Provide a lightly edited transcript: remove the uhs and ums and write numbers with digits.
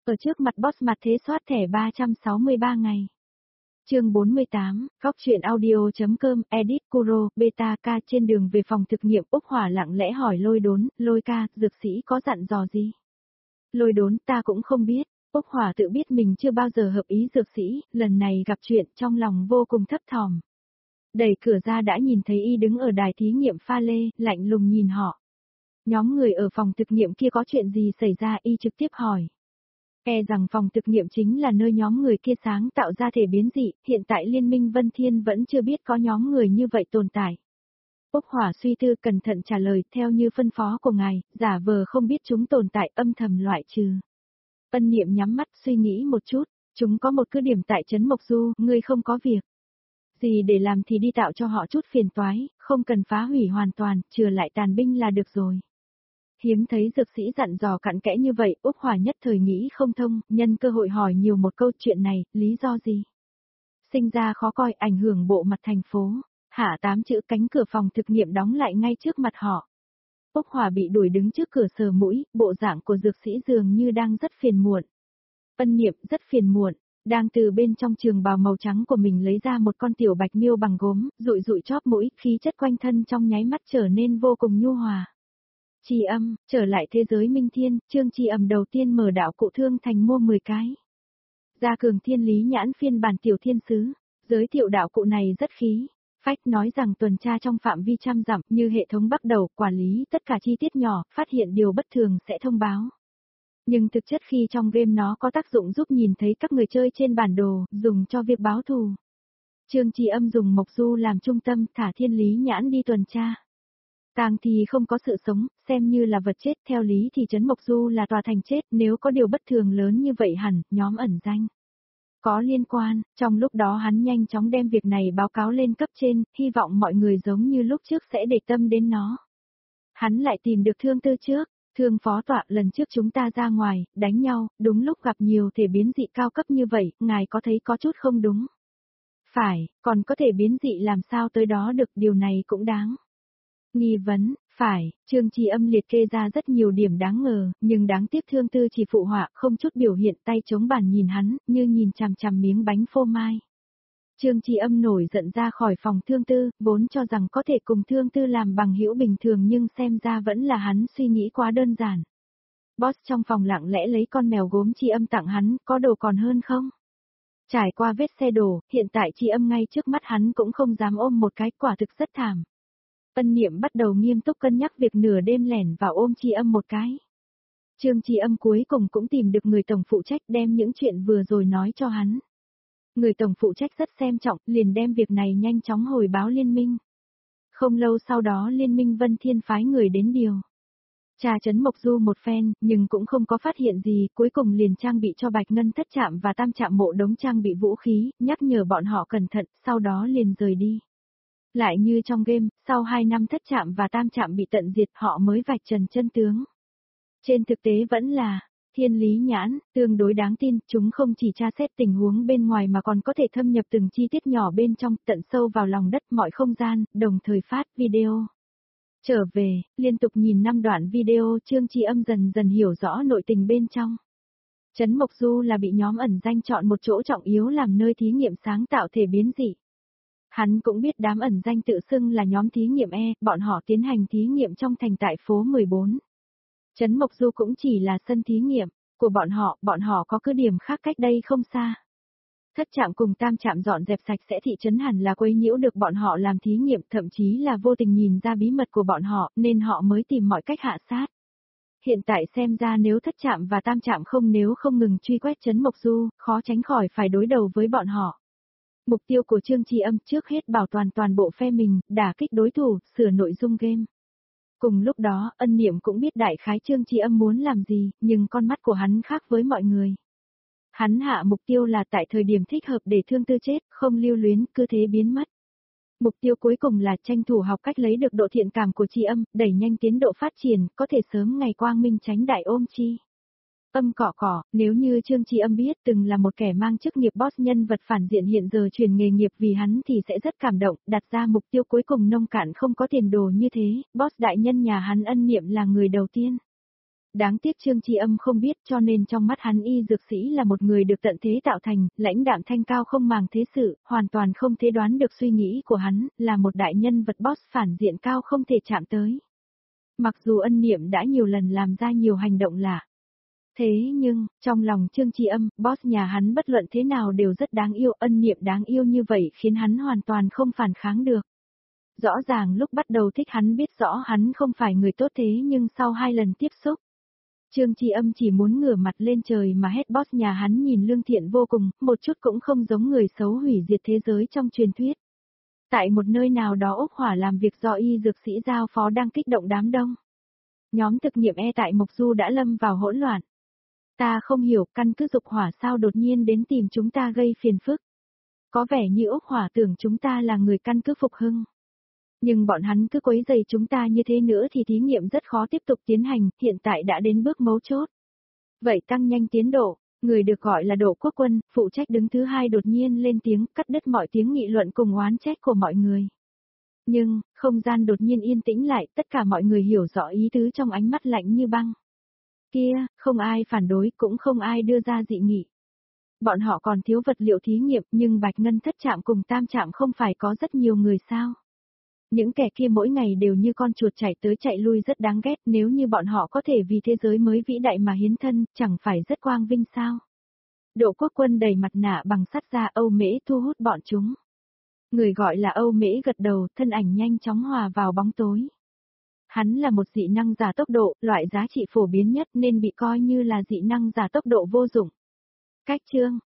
Ở trước mặt boss mặt thế soát thẻ 363 ngày. Chương 48, góc truyện audio.com, edit Kuro, beta ca trên đường về phòng thực nghiệm Úc Hỏa lặng lẽ hỏi Lôi Đốn, Lôi ca, dược sĩ có dặn dò gì? Lôi Đốn, ta cũng không biết. Úc Hỏa tự biết mình chưa bao giờ hợp ý dược sĩ, lần này gặp chuyện trong lòng vô cùng thấp thỏm. Đẩy cửa ra đã nhìn thấy y đứng ở đài thí nghiệm pha lê, lạnh lùng nhìn họ. Nhóm người ở phòng thực nghiệm kia có chuyện gì xảy ra, y trực tiếp hỏi. E rằng phòng thực nghiệm chính là nơi nhóm người kia sáng tạo ra thể biến dị, hiện tại Liên minh Vân Thiên vẫn chưa biết có nhóm người như vậy tồn tại. Úc Hỏa suy tư cẩn thận trả lời theo như phân phó của ngài, giả vờ không biết chúng tồn tại âm thầm loại trừ. Ân Niệm nhắm mắt suy nghĩ một chút, chúng có một cứ điểm tại Trấn Mộc Du, ngươi không có việc gì để làm thì đi tạo cho họ chút phiền toái, không cần phá hủy hoàn toàn, trừ lại tàn binh là được rồi. Hiếm thấy dược sĩ dặn dò cặn kẽ như vậy, Úc Hỏa nhất thời nghĩ không thông, nhân cơ hội hỏi nhiều một câu chuyện này, lý do gì? Sinh ra khó coi, ảnh hưởng bộ mặt thành phố. Hạ 8 chữ cánh cửa phòng thực nghiệm đóng lại ngay trước mặt họ. Úc Hỏa bị đuổi đứng trước cửa sờ mũi, bộ dạng của dược sĩ dường như đang rất phiền muộn. Ân Niệm rất phiền muộn, đang từ bên trong trường bào màu trắng của mình lấy ra một con tiểu bạch miêu bằng gốm, dụi dụi chóp mũi, khí chất quanh thân trong nháy mắt trở nên vô cùng nhu hòa. Chi âm, trở lại thế giới minh thiên, chương chi âm đầu tiên mở đạo cụ thương thành mua 10 cái. Gia cường thiên lý nhãn phiên bản tiểu thiên sứ, giới thiệu đạo cụ này rất khí. Phách nói rằng tuần tra trong phạm vi trăm dặm như hệ thống bắt đầu quản lý tất cả chi tiết nhỏ, phát hiện điều bất thường sẽ thông báo. Nhưng thực chất khi trong game nó có tác dụng giúp nhìn thấy các người chơi trên bản đồ, dùng cho việc báo thù. Trương Chi Âm dùng Mộc Du làm trung tâm thả thiên lý nhãn đi tuần tra. Tang thì không có sự sống, xem như là vật chết, theo lý thì Trấn Mộc Du là tòa thành chết, nếu có điều bất thường lớn như vậy hẳn, nhóm ẩn danh có liên quan, trong lúc đó hắn nhanh chóng đem việc này báo cáo lên cấp trên, hy vọng mọi người giống như lúc trước sẽ để tâm đến nó. Hắn lại tìm được Thương Tư trước, Thương phó tọa lần trước chúng ta ra ngoài, đánh nhau, đúng lúc gặp nhiều thể biến dị cao cấp như vậy, ngài có thấy có chút không đúng? Phải, còn có thể biến dị làm sao tới đó được, điều này cũng đáng nghi vấn. Phải, Trương Chi Âm liệt kê ra rất nhiều điểm đáng ngờ, nhưng đáng tiếc Thương Tư chỉ phụ họa, không chút biểu hiện, tay chống bàn nhìn hắn, như nhìn chằm chằm miếng bánh phô mai. Trương Chi Âm nổi giận ra khỏi phòng Thương Tư, vốn cho rằng có thể cùng Thương Tư làm bằng hữu bình thường nhưng xem ra vẫn là hắn suy nghĩ quá đơn giản. Boss trong phòng lặng lẽ lấy con mèo gốm Chi Âm tặng hắn, có đồ còn hơn không? Trải qua vết xe đổ, hiện tại Chi Âm ngay trước mắt hắn cũng không dám ôm một cái, quả thực rất thảm. Ân Niệm bắt đầu nghiêm túc cân nhắc việc nửa đêm lẻn vào ôm Chi Âm một cái. Trương Chi Âm cuối cùng cũng tìm được người tổng phụ trách đem những chuyện vừa rồi nói cho hắn. Người tổng phụ trách rất xem trọng, liền đem việc này nhanh chóng hồi báo liên minh. Không lâu sau đó liên minh Vân Thiên phái người đến điều tra Trấn Mộc Du một phen, nhưng cũng không có phát hiện gì, cuối cùng liền trang bị cho Bạch Ngân Thất Trạm và Tam Trạm Mộ đống trang bị vũ khí, nhắc nhở bọn họ cẩn thận, sau đó liền rời đi. Lại như trong game, sau 2 năm Thất Trạm và Tam Trạm bị tận diệt họ mới vạch trần chân tướng. Trên thực tế vẫn là thiên lý nhãn, tương đối đáng tin, chúng không chỉ tra xét tình huống bên ngoài mà còn có thể thâm nhập từng chi tiết nhỏ bên trong, tận sâu vào lòng đất mọi không gian, đồng thời phát video. Trở về, liên tục nhìn 5 đoạn video, Trương Chi Âm dần dần hiểu rõ nội tình bên trong. Trấn Mộc Du là bị nhóm ẩn danh chọn một chỗ trọng yếu làm nơi thí nghiệm sáng tạo thể biến dị. Hắn cũng biết đám ẩn danh tự xưng là nhóm thí nghiệm E, bọn họ tiến hành thí nghiệm trong thành tại phố 14. Trấn Mộc Du cũng chỉ là sân thí nghiệm của bọn họ có cứ điểm khác cách đây không xa. Thất Trạm cùng Tam Trạm dọn dẹp sạch sẽ thị trấn hẳn là quấy nhiễu được bọn họ làm thí nghiệm, thậm chí là vô tình nhìn ra bí mật của bọn họ nên họ mới tìm mọi cách hạ sát. Hiện tại xem ra nếu Thất Trạm và Tam Trạm nếu không ngừng truy quét Trấn Mộc Du, khó tránh khỏi phải đối đầu với bọn họ. Mục tiêu của Trương Chi Âm trước hết bảo toàn bộ phe mình, đả kích đối thủ, sửa nội dung game. Cùng lúc đó, Ân Niệm cũng biết đại khái Trương Chi Âm muốn làm gì, nhưng con mắt của hắn khác với mọi người. Hắn hạ mục tiêu là tại thời điểm thích hợp để Thương Tư chết, không lưu luyến, cứ thế biến mất. Mục tiêu cuối cùng là tranh thủ học cách lấy được độ thiện cảm của Chi Âm, đẩy nhanh tiến độ phát triển, có thể sớm ngày quang minh tránh đại ôm Chi Âm cỏ, nếu như Trương Chi Âm biết từng là một kẻ mang chức nghiệp boss nhân vật phản diện hiện giờ chuyển nghề nghiệp vì hắn thì sẽ rất cảm động, đặt ra mục tiêu cuối cùng nông cạn không có tiền đồ như thế, boss đại nhân nhà hắn Ân Niệm là người đầu tiên. Đáng tiếc Trương Chi Âm không biết, cho nên trong mắt hắn y dược sĩ là một người được tận thế tạo thành, lãnh đạm thanh cao không màng thế sự, hoàn toàn không thể đoán được suy nghĩ của hắn, là một đại nhân vật boss phản diện cao không thể chạm tới. Mặc dù ân niệm đã nhiều lần làm ra nhiều hành động lạ. Thế nhưng, trong lòng Trương Chi Âm, boss nhà hắn bất luận thế nào đều rất đáng yêu, ân niệm đáng yêu như vậy khiến hắn hoàn toàn không phản kháng được. Rõ ràng lúc bắt đầu thích hắn biết rõ hắn không phải người tốt thế nhưng sau 2 lần tiếp xúc. Trương Chi Âm chỉ muốn ngửa mặt lên trời mà hét boss nhà hắn nhìn lương thiện vô cùng, một chút cũng không giống người xấu hủy diệt thế giới trong truyền thuyết. Tại một nơi nào đó ốc hỏa làm việc do y dược sĩ giao phó đang kích động đám đông. Nhóm thực nghiệm tại Mộc Du đã lâm vào hỗn loạn. Ta không hiểu căn cứ dục hỏa sao đột nhiên đến tìm chúng ta gây phiền phức. Có vẻ như ốc hỏa tưởng chúng ta là người căn cứ phục hưng. Nhưng bọn hắn cứ quấy rầy chúng ta như thế nữa thì thí nghiệm rất khó tiếp tục tiến hành, hiện tại đã đến bước mấu chốt. Vậy tăng nhanh tiến độ, người được gọi là Đỗ Quốc Quân, phụ trách đứng thứ 2 đột nhiên lên tiếng cắt đứt mọi tiếng nghị luận cùng oán trách của mọi người. Nhưng, không gian đột nhiên yên tĩnh lại, tất cả mọi người hiểu rõ ý tứ trong ánh mắt lạnh như băng. Kia, không ai phản đối cũng không ai đưa ra dị nghị. Bọn họ còn thiếu vật liệu thí nghiệm nhưng Bạch Ngân Thất Trạm cùng Tam Trạm không phải có rất nhiều người sao. Những kẻ kia mỗi ngày đều như con chuột chạy tới chạy lui rất đáng ghét, nếu như bọn họ có thể vì thế giới mới vĩ đại mà hiến thân, chẳng phải rất quang vinh sao. Đỗ Quốc Quân đầy mặt nạ bằng sắt ra Âu Mễ thu hút bọn chúng. Người gọi là Âu Mễ gật đầu, thân ảnh nhanh chóng hòa vào bóng tối. Hắn là một dị năng giả tốc độ, loại giá trị phổ biến nhất nên bị coi như là dị năng giả tốc độ vô dụng. Cách chương